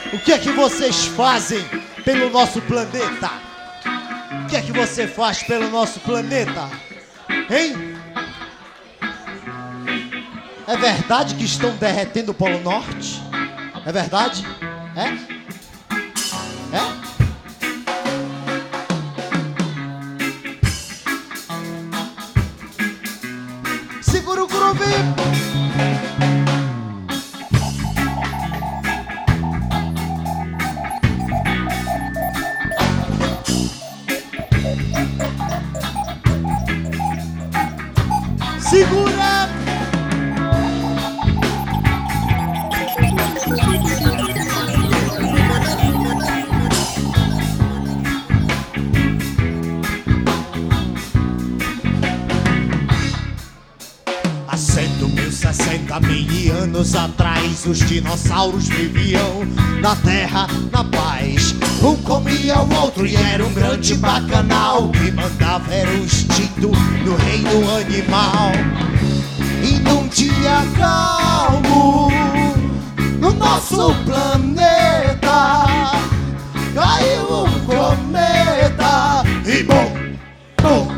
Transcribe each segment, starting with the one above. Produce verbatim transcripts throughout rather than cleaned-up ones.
O que é que vocês fazem pelo nosso planeta? O que é que você faz pelo nosso planeta? Hein? É verdade que estão derretendo o Polo Norte? É verdade? É? É? Segura o groove! Segura! Há cento mil, sessenta mil anos atrás, os dinossauros viviam na terra, na paz. Um comia o outro e era um grande bacanal. Que mandava era o instinto do reino animal. E num dia calmo, no nosso planeta, caiu um cometa. E bom, bom.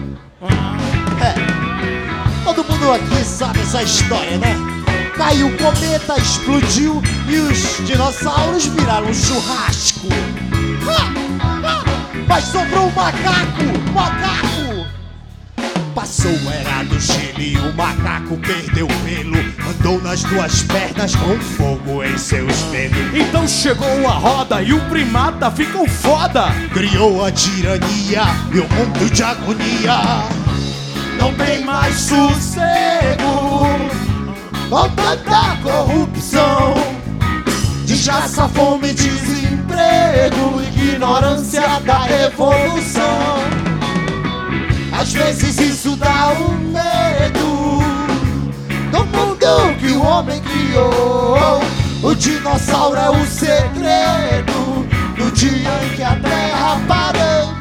É, todo mundo aqui sabe essa história, né? Caiu um cometa, explodiu e os dinossauros viraram um churrasco. Mas sobrou um macaco, macaco. Passou era do Chile, o macaco perdeu o pelo. Andou nas duas pernas com fogo em seus dedos. Então chegou a roda e o primata ficou foda. Criou a tirania e o mundo de agonia. Não tem mais sossego com tanta corrupção. Desgraça, fome, desemprego, ignorância da evolução. Às vezes isso dá um medo do mundo que o homem criou. O dinossauro é o segredo do dia em que a terra parou.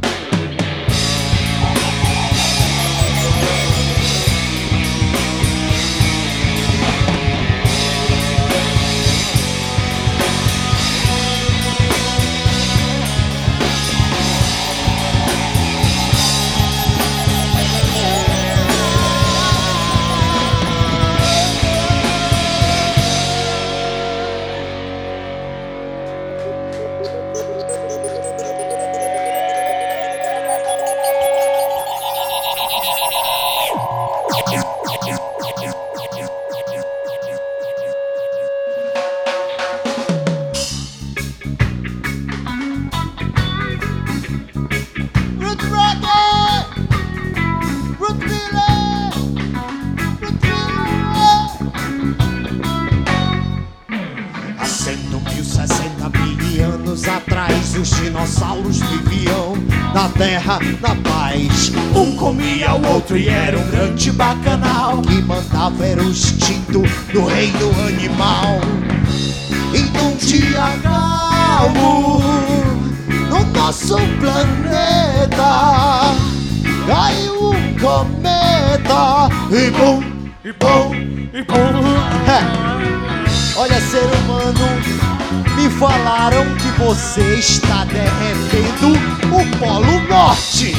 Atrás os dinossauros viviam na terra, na paz. Um comia o outro e era um grande bacanal. Que mandava era o instinto do reino animal. E num dia calmo, no nosso planeta, caiu um cometa. E bom, e bom, e bom. É. Olha, ser humano, me falaram que você está derretendo o Polo Norte.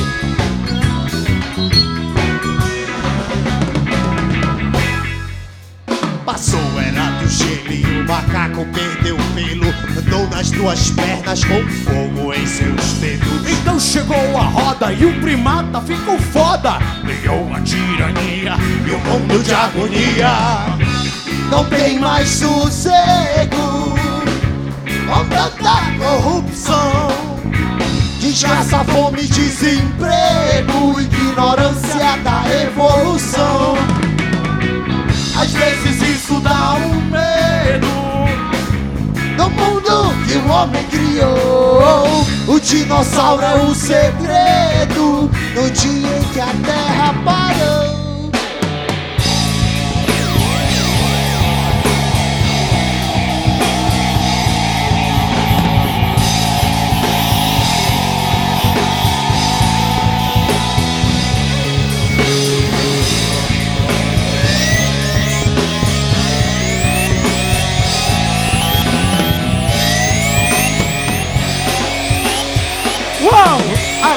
Passou era do Chile, o macaco perdeu o pelo. Andou nas duas pernas com fogo em seus dedos. Então chegou a roda e o primata ficou foda. Criou a tirania e o mundo de agonia. Não tem mais sossego com tanta corrupção. Desgraça, fome, desemprego, ignorância da evolução. Às vezes isso dá um medo do mundo que o homem criou. O dinossauro é o segredo no dia em que a terra parou.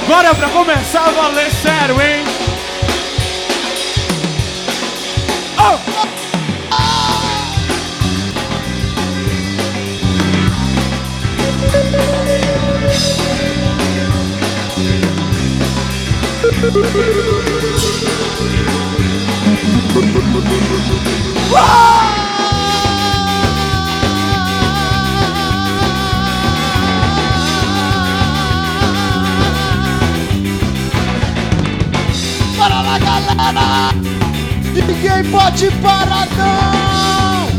Agora é pra começar a valer sério, hein? Oh! Para lá, galera! Ninguém pode parar, não!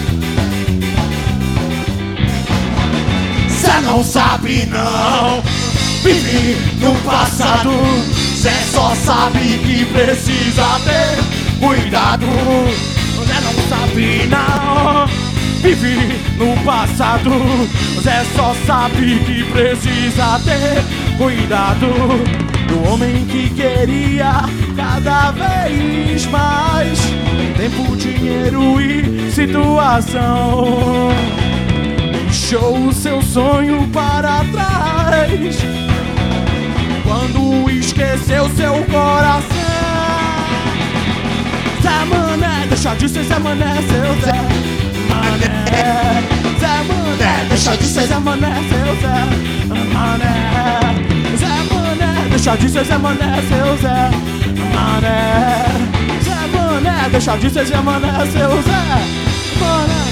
Cê não sabe, não! Vive no passado, cê só sabe que precisa ter cuidado. Cê não sabe não, vive no passado. Cê só sabe que precisa ter cuidado. Do homem que queria cada vez mais tempo, dinheiro e situação. Deixou o seu sonho para trás quando esqueceu seu coração. Zé Mané, deixa de ser Zé Mané, seu Zé Mané. Zé Mané, deixa de ser Zé Mané, seu Zé Mané. Zé Mané, deixa de ser Zé Mané, seu Zé Mané. Zé Mané, deixa de ser Zé Mané, seu Zé Mané.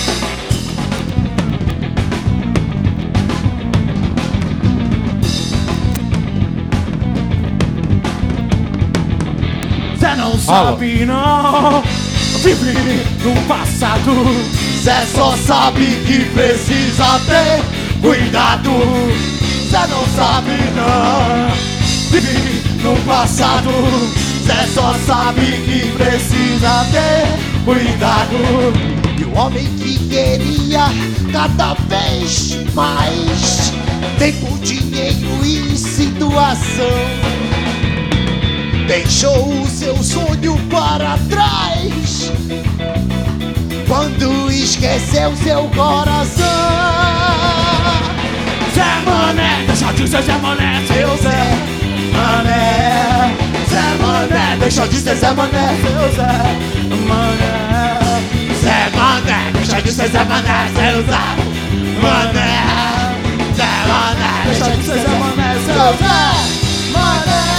Cê não sabe não, vive no passado. Cê só sabe que precisa ter cuidado. Cê não sabe não, vive no passado. Cê só sabe que precisa ter cuidado. E o homem que queria cada vez mais tempo, dinheiro e situação, deixou o seu sonho para trás quando esqueceu seu coração. Zé Mané, deixa de ser Zé Mané, seu Zé Mané. Zé Mané, deixa de ser Zé Mané, seu Zé Mané. Zé Mané, deixa de ser Zé Mané, seu Zé Mané. Zé Mané, Deixa de ser Zé Mané, seu Zé Mané.